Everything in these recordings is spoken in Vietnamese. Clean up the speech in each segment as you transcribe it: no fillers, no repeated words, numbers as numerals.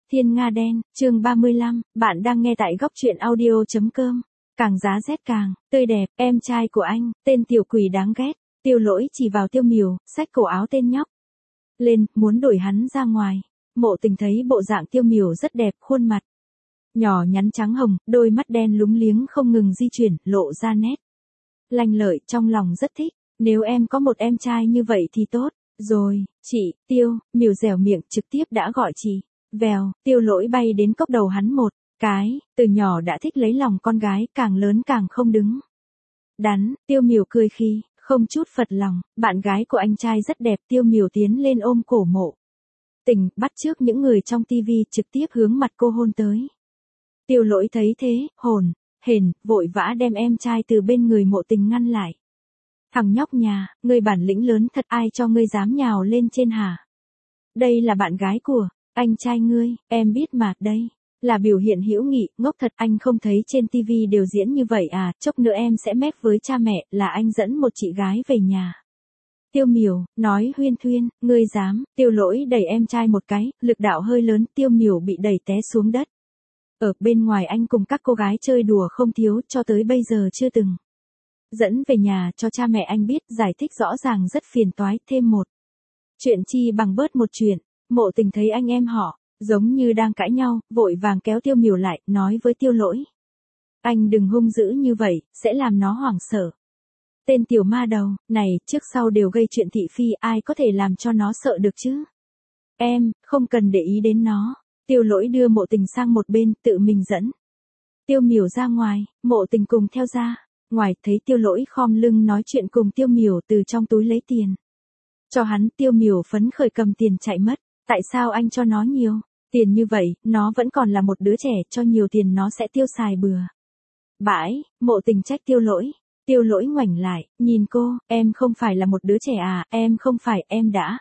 Thiên Nga Đen, chương 35, bạn đang nghe tại góc truyện audio.com. Càng giá rét càng tươi đẹp, em trai của anh, tên tiểu quỷ đáng ghét. Tiêu Lỗi chỉ vào Tiêu Miểu, xách cổ áo tên nhóc lên, muốn đuổi hắn ra ngoài. Mộ Tình thấy bộ dạng Tiêu Miểu rất đẹp, khuôn mặt nhỏ nhắn trắng hồng, đôi mắt đen lúng liếng không ngừng di chuyển, lộ ra nét lanh lợi, trong lòng rất thích. Nếu em có một em trai như vậy thì tốt rồi. Chị, Tiêu Miểu dẻo miệng trực tiếp đã gọi chị. Vèo, Tiêu Lỗi bay đến cốc đầu hắn một cái, từ nhỏ đã thích lấy lòng con gái, càng lớn càng không đứng đắn. Tiêu Miểu cười khi không chút phật lòng, bạn gái của anh trai rất đẹp. Tiêu Miểu tiến lên ôm cổ Mộ Tình, bắt chước những người trong tivi, trực tiếp hướng mặt cô hôn tới. Tiêu Lỗi thấy thế, hồn hển, vội vã đem em trai từ bên người Mộ Tình ngăn lại. Thằng nhóc nhà, ngươi bản lĩnh lớn thật, ai cho ngươi dám nhào lên trên hả? Đây là bạn gái của anh trai ngươi, em biết mà, đây là biểu hiện hữu nghị, ngốc thật, anh không thấy trên tivi đều diễn như vậy à, chốc nữa em sẽ mép với cha mẹ, là anh dẫn một chị gái về nhà. Tiêu Miểu nói huyên thuyên, ngươi dám. Tiêu Lỗi đẩy em trai một cái, lực đạo hơi lớn, Tiêu Miểu bị đẩy té xuống đất. Ở bên ngoài anh cùng các cô gái chơi đùa không thiếu, cho tới bây giờ chưa từng dẫn về nhà cho cha mẹ anh biết, giải thích rõ ràng rất phiền toái, thêm một chuyện chi bằng bớt một chuyện. Mộ Tình thấy anh em họ giống như đang cãi nhau, vội vàng kéo Tiêu Miểu lại, nói với Tiêu Lỗi: anh đừng hung dữ như vậy, sẽ làm nó hoảng sợ. Tên tiểu ma đầu này, trước sau đều gây chuyện thị phi, ai có thể làm cho nó sợ được chứ? Em không cần để ý đến nó. Tiêu Lỗi đưa Mộ Tình sang một bên, tự mình dẫn Tiêu Miểu ra ngoài. Mộ Tình cùng theo ra ngoài, thấy Tiêu Lỗi khom lưng nói chuyện cùng Tiêu Miểu, từ trong túi lấy tiền cho hắn. Tiêu Miểu phấn khởi cầm tiền chạy mất. Tại sao anh cho nó nhiều tiền như vậy, nó vẫn còn là một đứa trẻ, cho nhiều tiền nó sẽ tiêu xài bừa bãi. Mộ Tình trách Tiêu Lỗi. Tiêu Lỗi ngoảnh lại, nhìn cô, em không phải là một đứa trẻ à, em không phải, em đã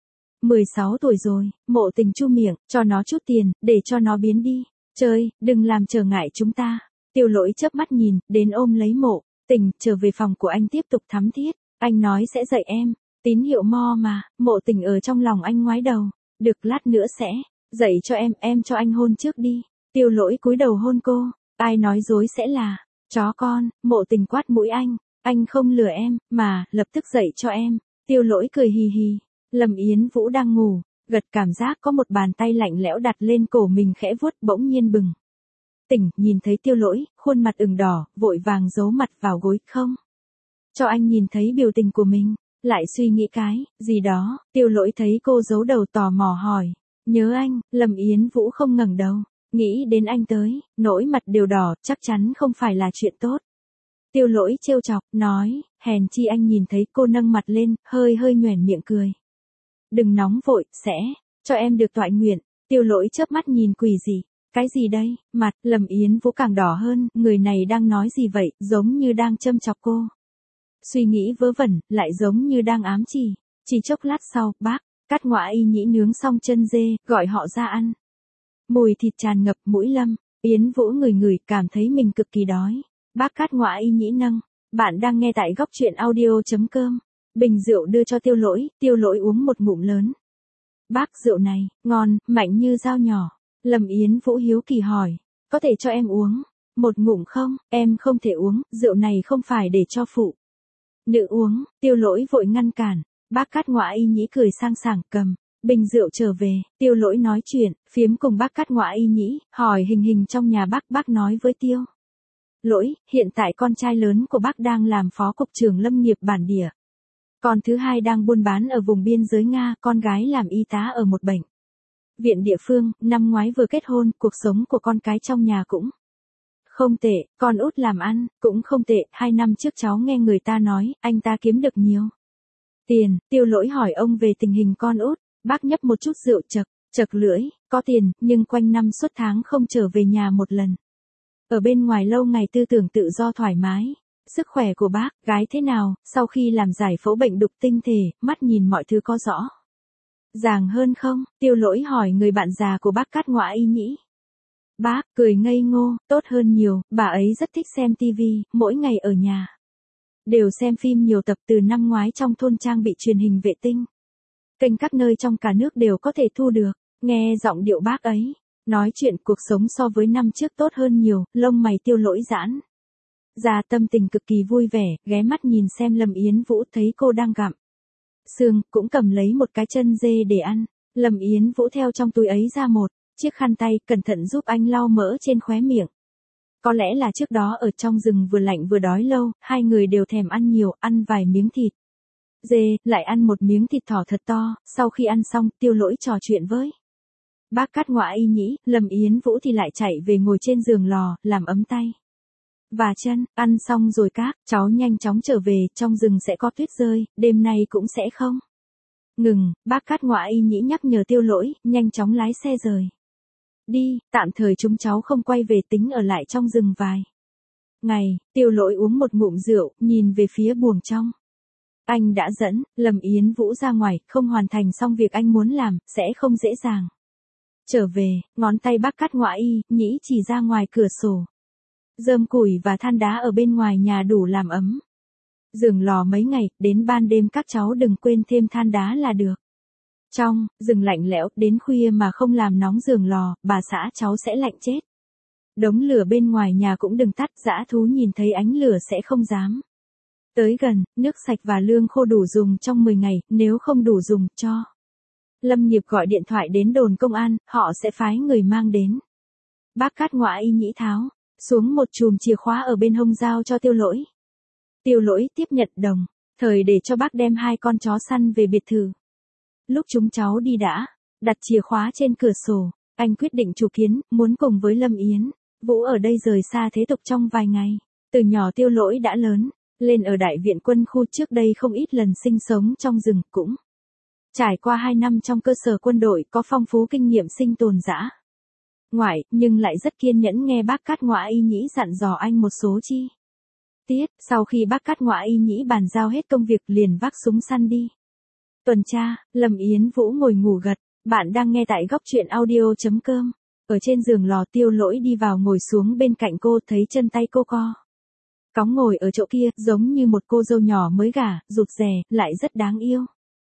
16 tuổi rồi. Mộ Tình chu miệng, cho nó chút tiền, để cho nó biến đi chơi, đừng làm trở ngại chúng ta. Tiêu Lỗi chớp mắt nhìn, đến ôm lấy Mộ Tình, trở về phòng của anh tiếp tục thắm thiết. Anh nói sẽ dạy em tín hiệu mo mà. Mộ Tình ở trong lòng anh ngoái đầu. Được, lát nữa sẽ dạy cho em cho anh hôn trước đi. Tiêu Lỗi cúi đầu hôn cô. Ai nói dối sẽ là chó con. Mộ Tình quát mũi anh không lừa em, mà, lập tức dạy cho em. Tiêu Lỗi cười hì hì. Lâm Yến Vũ đang ngủ, gật, cảm giác có một bàn tay lạnh lẽo đặt lên cổ mình khẽ vuốt, bỗng nhiên bừng tỉnh, nhìn thấy Tiêu Lỗi, khuôn mặt ửng đỏ, vội vàng giấu mặt vào gối, không cho anh nhìn thấy biểu tình của mình. Lại suy nghĩ cái gì đó. Tiêu Lỗi thấy cô giấu đầu, tò mò hỏi: nhớ anh? Lâm Yến Vũ không ngẩng đầu, nghĩ đến anh tới, nỗi mặt đều đỏ, chắc chắn không phải là chuyện tốt. Tiêu Lỗi trêu chọc, nói: hèn chi anh nhìn thấy cô nâng mặt lên, hơi nhoẻn miệng cười. Đừng nóng vội, sẽ cho em được toại nguyện. Tiêu Lỗi chớp mắt nhìn, quỷ gì? Cái gì đây? Mặt Lâm Yến Vũ càng đỏ hơn, người này đang nói gì vậy, giống như đang châm chọc cô. Suy nghĩ vớ vẩn, lại giống như đang ám chỉ. Chỉ chốc lát sau, bác Cát Ngoại Y Nhĩ nướng xong chân dê, gọi họ ra ăn. Mùi thịt tràn ngập mũi Lâm Yến Vũ ngửi, cảm thấy mình cực kỳ đói. Bác Cát Ngoại Y Nhĩ nâng. Bạn đang nghe tại góc truyện audio.com. Bình rượu đưa cho Tiêu Lỗi. Tiêu Lỗi uống một ngụm lớn. Bác, rượu này ngon, mạnh như dao nhỏ. Lâm Yến Vũ hiếu kỳ hỏi: có thể cho em uống một ngụm không? Em không thể uống, rượu này không phải để cho phụ nữ uống. Tiêu Lỗi vội ngăn cản. Bác Cát Ngoại Y Nhĩ cười sang sảng, cầm bình rượu trở về. Tiêu Lỗi nói chuyện phiếm cùng bác Cát Ngoại Y Nhĩ, hỏi hình hình trong nhà bác. Bác nói với Tiêu Lỗi, hiện tại con trai lớn của bác đang làm phó cục trưởng lâm nghiệp bản địa. Con thứ hai đang buôn bán ở vùng biên giới Nga, con gái làm y tá ở một bệnh viện địa phương, năm ngoái vừa kết hôn, cuộc sống của con cái trong nhà cũng không tệ, con út làm ăn cũng không tệ, 2 năm trước cháu nghe người ta nói, anh ta kiếm được nhiều tiền. Tiêu Lỗi hỏi ông về tình hình con út. Bác nhấp một chút rượu, chật lưỡi, có tiền, nhưng quanh năm suốt tháng không trở về nhà một lần. Ở bên ngoài lâu ngày, tư tưởng tự do thoải mái. Sức khỏe của bác gái thế nào? Sau khi làm giải phẫu bệnh đục tinh thể, mắt nhìn mọi thứ có rõ ràng hơn không? Tiêu Lỗi hỏi người bạn già của bác Cát Ngoại Y Nhĩ. Bác cười ngây ngô, tốt hơn nhiều, bà ấy rất thích xem tivi, mỗi ngày ở nhà đều xem phim nhiều tập. Từ năm ngoái trong thôn trang bị truyền hình vệ tinh, kênh các nơi trong cả nước đều có thể thu được. Nghe giọng điệu bác ấy, Nói chuyện cuộc sống so với năm trước tốt hơn nhiều, lông mày Tiêu Lỗi giãn ra, tâm tình cực kỳ vui vẻ, ghé mắt nhìn xem Lâm Yến Vũ, thấy cô đang gặm xương, cũng cầm lấy một cái chân dê để ăn. Lâm Yến Vũ theo trong túi ấy ra một chiếc khăn tay, cẩn thận giúp anh lau mỡ trên khóe miệng. Có lẽ là trước đó ở trong rừng vừa lạnh vừa đói lâu, hai người đều thèm ăn nhiều, ăn vài miếng thịt dê, lại ăn một miếng thịt thỏ thật to. Sau khi ăn xong, Tiêu Lỗi trò chuyện với bác Cát Ngoạ Y Nhĩ, Lâm Yến Vũ thì lại chạy về ngồi trên giường lò, làm ấm tay và chân. Ăn xong rồi các cháu nhanh chóng trở về, trong rừng sẽ có tuyết rơi, đêm nay cũng sẽ không ngừng. Bác Cát Ngoạ Y Nhĩ nhắc nhở Tiêu Lỗi, nhanh chóng lái xe rời đi, tạm thời chúng cháu không quay về, tính ở lại trong rừng vài ngày. Tiêu Lỗi uống một ngụm rượu, nhìn về phía buồng trong. Anh đã dẫn Lâm Yến Vũ ra ngoài, không hoàn thành xong việc anh muốn làm, sẽ không dễ dàng trở về. Ngón tay bác Cát Ngoạ Y Nhĩ chỉ ra ngoài cửa sổ. Rơm củi và than đá ở bên ngoài nhà đủ làm ấm giường lò mấy ngày, đến ban đêm các cháu đừng quên thêm than đá là được. Trong rừng lạnh lẽo, đến khuya mà không làm nóng giường lò, bà xã cháu sẽ lạnh chết. Đống lửa bên ngoài nhà cũng đừng tắt, dã thú nhìn thấy ánh lửa sẽ không dám tới gần. Nước sạch và lương khô đủ dùng trong 10 ngày, nếu không đủ dùng, cho Lâm Nghiệp gọi điện thoại đến đồn công an, họ sẽ phái người mang đến. Bác Cát Ngoạ Y Nhĩ tháo xuống một chùm chìa khóa ở bên hông, giao cho Tiêu Lỗi. Tiêu Lỗi tiếp nhận, đồng thời để cho bác đem 2 con chó săn về biệt thự. Lúc chúng cháu đi đã đặt chìa khóa trên cửa sổ, anh quyết định chủ kiến, muốn cùng với Lâm Yến Vũ ở đây rời xa thế tục trong vài ngày. Từ nhỏ Tiêu Lỗi đã lớn lên ở đại viện quân khu, trước đây không ít lần sinh sống trong rừng, cũng trải qua 2 năm trong cơ sở quân đội, có phong phú kinh nghiệm sinh tồn dã ngoại, nhưng lại rất kiên nhẫn nghe bác Cát Ngoạ Y Nhĩ dặn dò anh một số chi tiết. Sau khi bác Cát Ngoạ Y Nhĩ bàn giao hết công việc, liền vác súng săn đi tuần tra. Lâm Yến Vũ ngồi ngủ gật. Bạn đang nghe tại góc truyện audio.com. Ở trên giường lò, Tiêu Lỗi đi vào ngồi xuống bên cạnh cô, thấy chân tay cô cóng ngồi ở chỗ kia, giống như một cô dâu nhỏ mới gả, rụt rè, lại rất đáng yêu.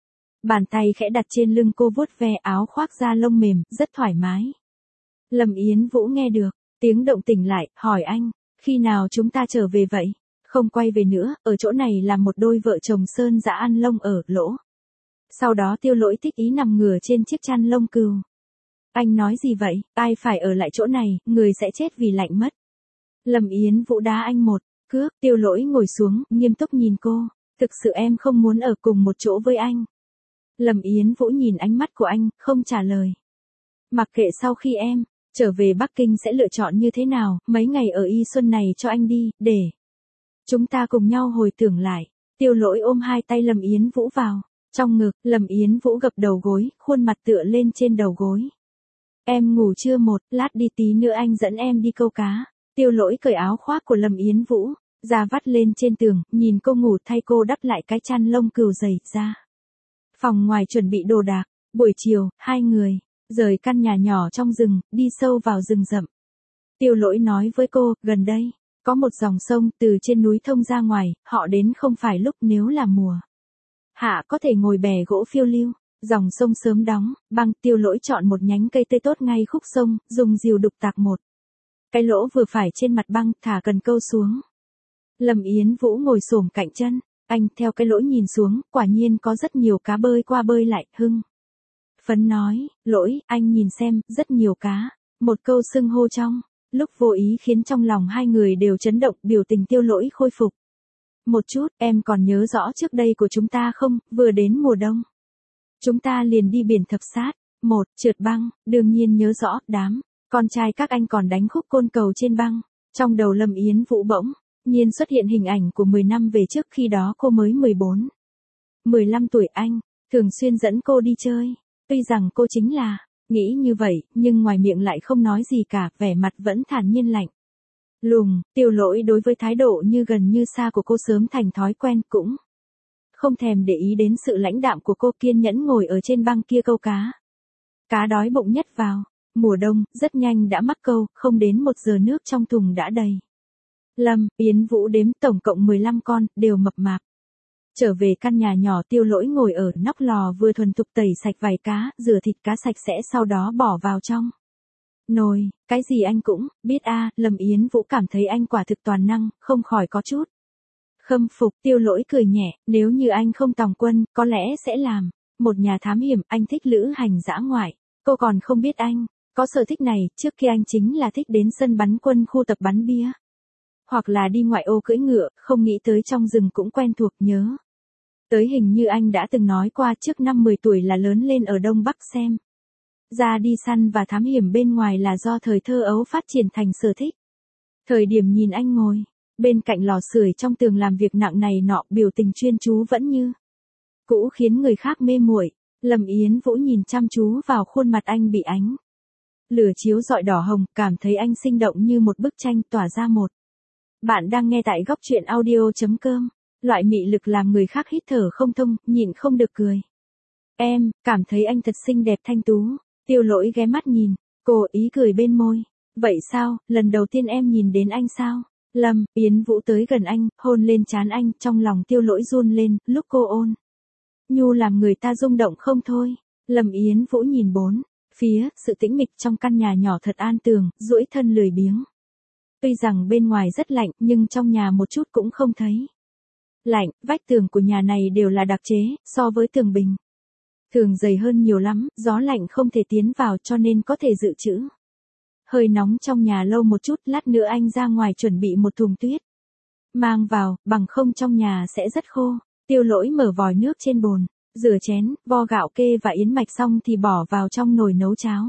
Bàn tay khẽ đặt trên lưng cô, vuốt ve áo khoác da lông mềm, rất thoải mái. Lâm Yến Vũ nghe được tiếng động tỉnh lại, hỏi anh, khi nào chúng ta trở về vậy? Không quay về nữa, ở chỗ này làm một đôi vợ chồng sơn dã ăn lông ở lỗ. Sau đó Tiêu Lỗi thích ý nằm ngửa trên chiếc chăn lông cừu. Anh nói gì vậy? Ai phải ở lại chỗ này, người sẽ chết vì lạnh mất. Lâm Yến Vũ đá anh một cước. Tiêu Lỗi ngồi xuống, nghiêm túc nhìn cô. Thực sự em không muốn ở cùng một chỗ với anh. Lâm Yến Vũ nhìn ánh mắt của anh, không trả lời. Mặc kệ sau khi em trở về Bắc Kinh sẽ lựa chọn như thế nào, mấy ngày ở Y Xuân này cho anh đi, để chúng ta cùng nhau hồi tưởng lại. Tiêu Lỗi ôm 2 tay Lâm Yến Vũ vào trong ngực. Lâm Yến Vũ gập đầu gối, khuôn mặt tựa lên trên đầu gối. Em ngủ chưa? Một lát đi, tí nữa anh dẫn em đi câu cá. Tiêu Lỗi cởi áo khoác của Lâm Yến Vũ ra, vắt lên trên tường, nhìn cô ngủ, thay cô đắp lại cái chăn lông cừu dày ra. Phòng ngoài chuẩn bị đồ đạc. Buổi chiều, 2 người rời căn nhà nhỏ trong rừng, đi sâu vào rừng rậm. Tiêu Lỗi nói với cô, gần đây có một dòng sông từ trên núi thông ra ngoài, họ đến không phải lúc, nếu là mùa hạ có thể ngồi bè gỗ phiêu lưu. Dòng sông sớm đóng băng. Tiêu Lỗi chọn một nhánh cây tươi tốt ngay khúc sông, dùng rìu đục tạc một cái lỗ vừa phải trên mặt băng, thả cần câu xuống. Lâm Yến Vũ ngồi xổm cạnh chân anh, theo cái lỗ nhìn xuống, quả nhiên có rất nhiều cá bơi qua bơi lại. Hưng phấn nói, Lỗi, anh nhìn xem, rất nhiều cá. Một câu xưng hô trong lúc vô ý khiến trong lòng 2 người đều chấn động. Biểu tình Tiêu Lỗi khôi phục một chút. Em còn nhớ rõ trước đây của chúng ta không? Vừa đến mùa đông, chúng ta liền đi biển thập sát. Một trượt băng. Đương nhiên nhớ rõ. Đám con trai các anh còn đánh khúc côn cầu trên băng. Trong đầu Lâm Yến Vũ bỗng nhiên xuất hiện hình ảnh của 10 năm về trước, khi đó cô mới 14, 15 tuổi. Anh thường xuyên dẫn cô đi chơi. Tuy rằng cô chính là nghĩ như vậy, nhưng ngoài miệng lại không nói gì cả, vẻ mặt vẫn thản nhiên lạnh lùng. Tiêu Lỗi đối với thái độ như gần như xa của cô sớm thành thói quen, cũng không thèm để ý đến sự lãnh đạm của cô, kiên nhẫn ngồi ở trên băng kia câu cá. Cá đói bụng nhất vào mùa đông, rất nhanh đã mắc câu, không đến 1 giờ nước trong thùng đã đầy. Lâm Yến Vũ đếm tổng cộng 15 con, đều mập mạp. Trở về căn nhà nhỏ, Tiêu Lỗi ngồi ở nóc lò, vừa thuần thục tẩy sạch vảy cá, rửa thịt cá sạch sẽ, sau đó bỏ vào trong Nồi, cái gì anh cũng biết a. Lâm Yến Vũ cảm thấy anh quả thực toàn năng, không khỏi có chút khâm phục. Tiêu Lỗi cười nhẹ, nếu như anh không tòng quân, có lẽ sẽ làm một nhà thám hiểm. Anh thích lữ hành dã ngoại. Cô còn không biết anh có sở thích này, trước kia anh chính là thích đến sân bắn quân khu tập bắn bia. Hoặc là đi ngoại ô cưỡi ngựa, không nghĩ tới trong rừng cũng quen thuộc. Nhớ tới hình như anh đã từng nói qua trước năm 10 tuổi là lớn lên ở Đông Bắc xem ra đi săn và thám hiểm bên ngoài là do thời thơ ấu phát triển thành sở thích. Thời điểm nhìn anh ngồi bên cạnh lò sưởi trong tường làm việc nặng này nọ, biểu tình chuyên chú vẫn như cũ khiến người khác mê muội. Lâm Yến Vũ nhìn chăm chú vào khuôn mặt anh bị ánh lửa chiếu rọi đỏ hồng, cảm thấy anh sinh động như một bức tranh tỏa ra một. Bạn đang nghe tại góc truyện audio.com. Loại mị lực làm người khác hít thở không thông, nhịn không được cười. Em, cảm thấy anh thật xinh đẹp thanh tú. Tiêu Lỗi ghé mắt nhìn, cô ý cười bên môi. Vậy sao, lần đầu tiên em nhìn đến anh sao? Lâm Yến Vũ tới gần anh, hôn lên trán anh, trong lòng Tiêu Lỗi run lên, lúc cô ôn nhu làm người ta rung động không thôi. Lâm Yến Vũ nhìn bốn phía, sự tĩnh mịch trong căn nhà nhỏ thật an tường, duỗi thân lười biếng. Tuy rằng bên ngoài rất lạnh, nhưng trong nhà một chút cũng không thấy lạnh. Vách tường của nhà này đều là đặc chế, so với tường bình thường dày hơn nhiều lắm, gió lạnh không thể tiến vào cho nên có thể dự trữ hơi nóng trong nhà lâu một chút. Lát nữa anh ra ngoài chuẩn bị một thùng tuyết mang vào, bằng không trong nhà sẽ rất khô. Tiêu Lỗi mở vòi nước trên bồn, rửa chén, vo gạo kê và yến mạch xong thì bỏ vào trong nồi nấu cháo.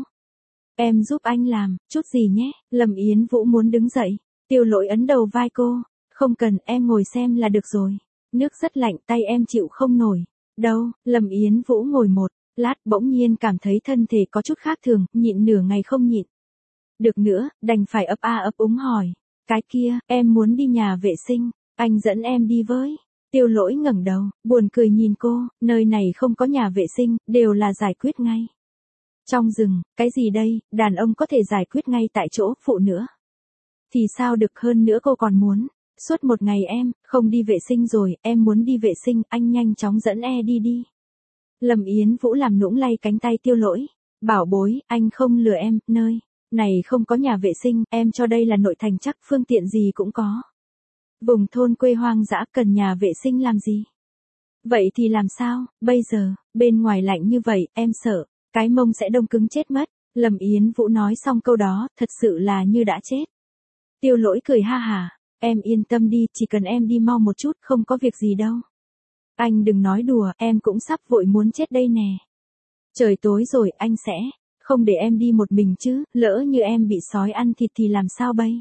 Em giúp anh làm chút gì nhé. Lâm Yến Vũ muốn đứng dậy. Tiêu Lỗi ấn đầu vai cô. Không cần, em ngồi xem là được rồi. Nước rất lạnh, tay em chịu không nổi đâu. Lâm Yến Vũ ngồi một lát, bỗng nhiên cảm thấy thân thể có chút khác thường, nhịn nửa ngày không nhịn được nữa, đành phải ấp a ấp úng hỏi. Cái kia, em muốn đi nhà vệ sinh, anh dẫn em đi với. Tiêu Lỗi ngẩng đầu, buồn cười nhìn cô. Nơi này không có nhà vệ sinh, đều là giải quyết ngay trong rừng. Cái gì đây, đàn ông có thể giải quyết ngay tại chỗ, phụ nữa thì sao được. Hơn nữa cô còn muốn suốt một ngày em không đi vệ sinh rồi. Em muốn đi vệ sinh, anh nhanh chóng dẫn đi đi. Lâm Yến Vũ làm nũng lay cánh tay Tiêu Lỗi. Bảo bối, anh không lừa em, nơi này không có nhà vệ sinh, em cho đây là nội thành chắc phương tiện gì cũng có. Vùng thôn quê hoang dã cần nhà vệ sinh làm gì? Vậy thì làm sao, bây giờ, bên ngoài lạnh như vậy, em sợ cái mông sẽ đông cứng chết mất. Lâm Yến Vũ nói xong câu đó, thật sự là như đã chết. Tiêu Lỗi cười ha hả, em yên tâm đi, chỉ cần em đi mau một chút, không có việc gì đâu. Anh đừng nói đùa, em cũng sắp vội muốn chết đây nè. Trời tối rồi, anh sẽ không để em đi một mình chứ, lỡ như em bị sói ăn thịt thì làm sao bây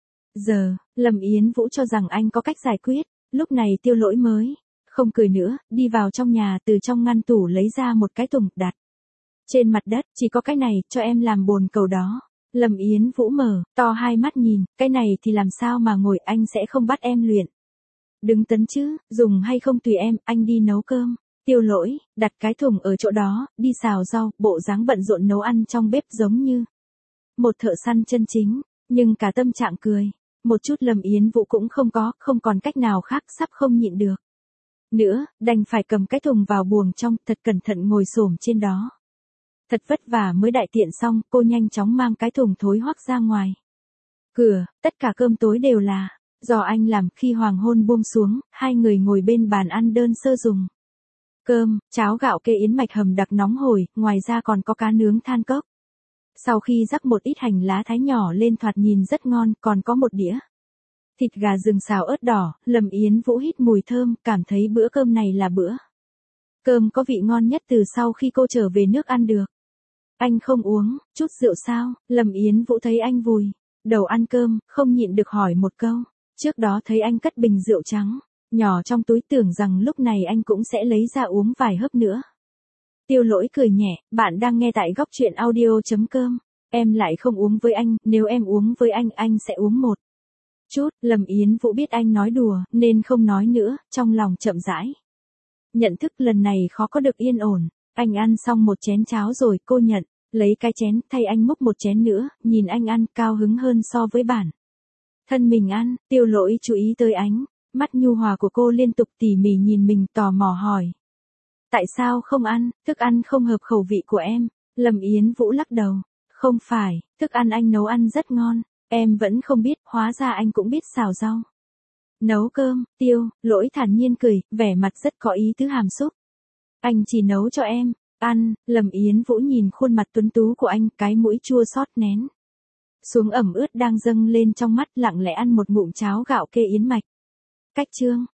giờ? Lâm Yến Vũ cho rằng anh có cách giải quyết. Lúc này Tiêu Lỗi mới không cười nữa, đi vào trong nhà, từ trong ngăn tủ lấy ra một cái thùng, đặt trên mặt đất. Chỉ có cái này, cho em làm bồn cầu đó. Lâm Yến Vũ mở to hai mắt nhìn, cái này thì làm sao mà ngồi, anh sẽ không bắt em luyện đứng tấn chứ, dùng hay không tùy em, anh đi nấu cơm. Tiêu Lỗi đặt cái thùng ở chỗ đó, đi xào rau, bộ dáng bận rộn nấu ăn trong bếp giống như một thợ săn chân chính, nhưng cả tâm trạng cười một chút Lâm Yến Vũ cũng không có, không còn cách nào khác, sắp không nhịn được nữa, đành phải cầm cái thùng vào buồng trong, thật cẩn thận ngồi xổm trên đó. Thật vất vả mới đại tiện xong, cô nhanh chóng mang cái thùng thối hoắc ra ngoài cửa. Tất cả cơm tối đều là do anh làm. Khi hoàng hôn buông xuống, hai người ngồi bên bàn ăn đơn sơ dùng cơm, cháo gạo kê yến mạch hầm đặc nóng hổi, ngoài ra còn có cá nướng than cốc. Sau khi rắc một ít hành lá thái nhỏ lên thoạt nhìn rất ngon, còn có một đĩa thịt gà rừng xào ớt đỏ. Lâm Yến Vũ hít mùi thơm, cảm thấy bữa cơm này là bữa cơm có vị ngon nhất từ sau khi cô trở về nước ăn được. Anh không uống chút rượu sao? Lâm Yến Vũ thấy anh vùi đầu ăn cơm, không nhịn được hỏi một câu. Trước đó thấy anh cất bình rượu trắng nhỏ trong túi, tưởng rằng lúc này anh cũng sẽ lấy ra uống vài hớp nữa. Tiêu Lỗi cười nhẹ, bạn đang nghe tại góc truyện audio.com. Em lại không uống với anh, nếu em uống với anh sẽ uống một chút. Lâm Yến Vũ biết anh nói đùa, nên không nói nữa, trong lòng chậm rãi nhận thức lần này khó có được yên ổn. Anh ăn xong một chén cháo rồi, cô nhận lấy cái chén, thay anh múc một chén nữa, nhìn anh ăn, cao hứng hơn so với bản thân mình ăn. Tiêu Lỗi chú ý tới ánh mắt nhu hòa của cô, liên tục tỉ mỉ nhìn mình, tò mò hỏi. Tại sao không ăn, thức ăn không hợp khẩu vị của em? Lâm Yến Vũ lắc đầu. Không phải, thức ăn anh nấu ăn rất ngon. Em vẫn không biết, hóa ra anh cũng biết xào rau. Nấu cơm, Tiêu, Lỗi thản nhiên cười, vẻ mặt rất có ý tứ hàm xúc. Anh chỉ nấu cho em, ăn, Lâm Yến Vũ nhìn khuôn mặt tuấn tú của anh, cái mũi chua xót nén xuống ẩm ướt đang dâng lên trong mắt, lặng lẽ ăn một ngụm cháo gạo kê yến mạch. Cách chương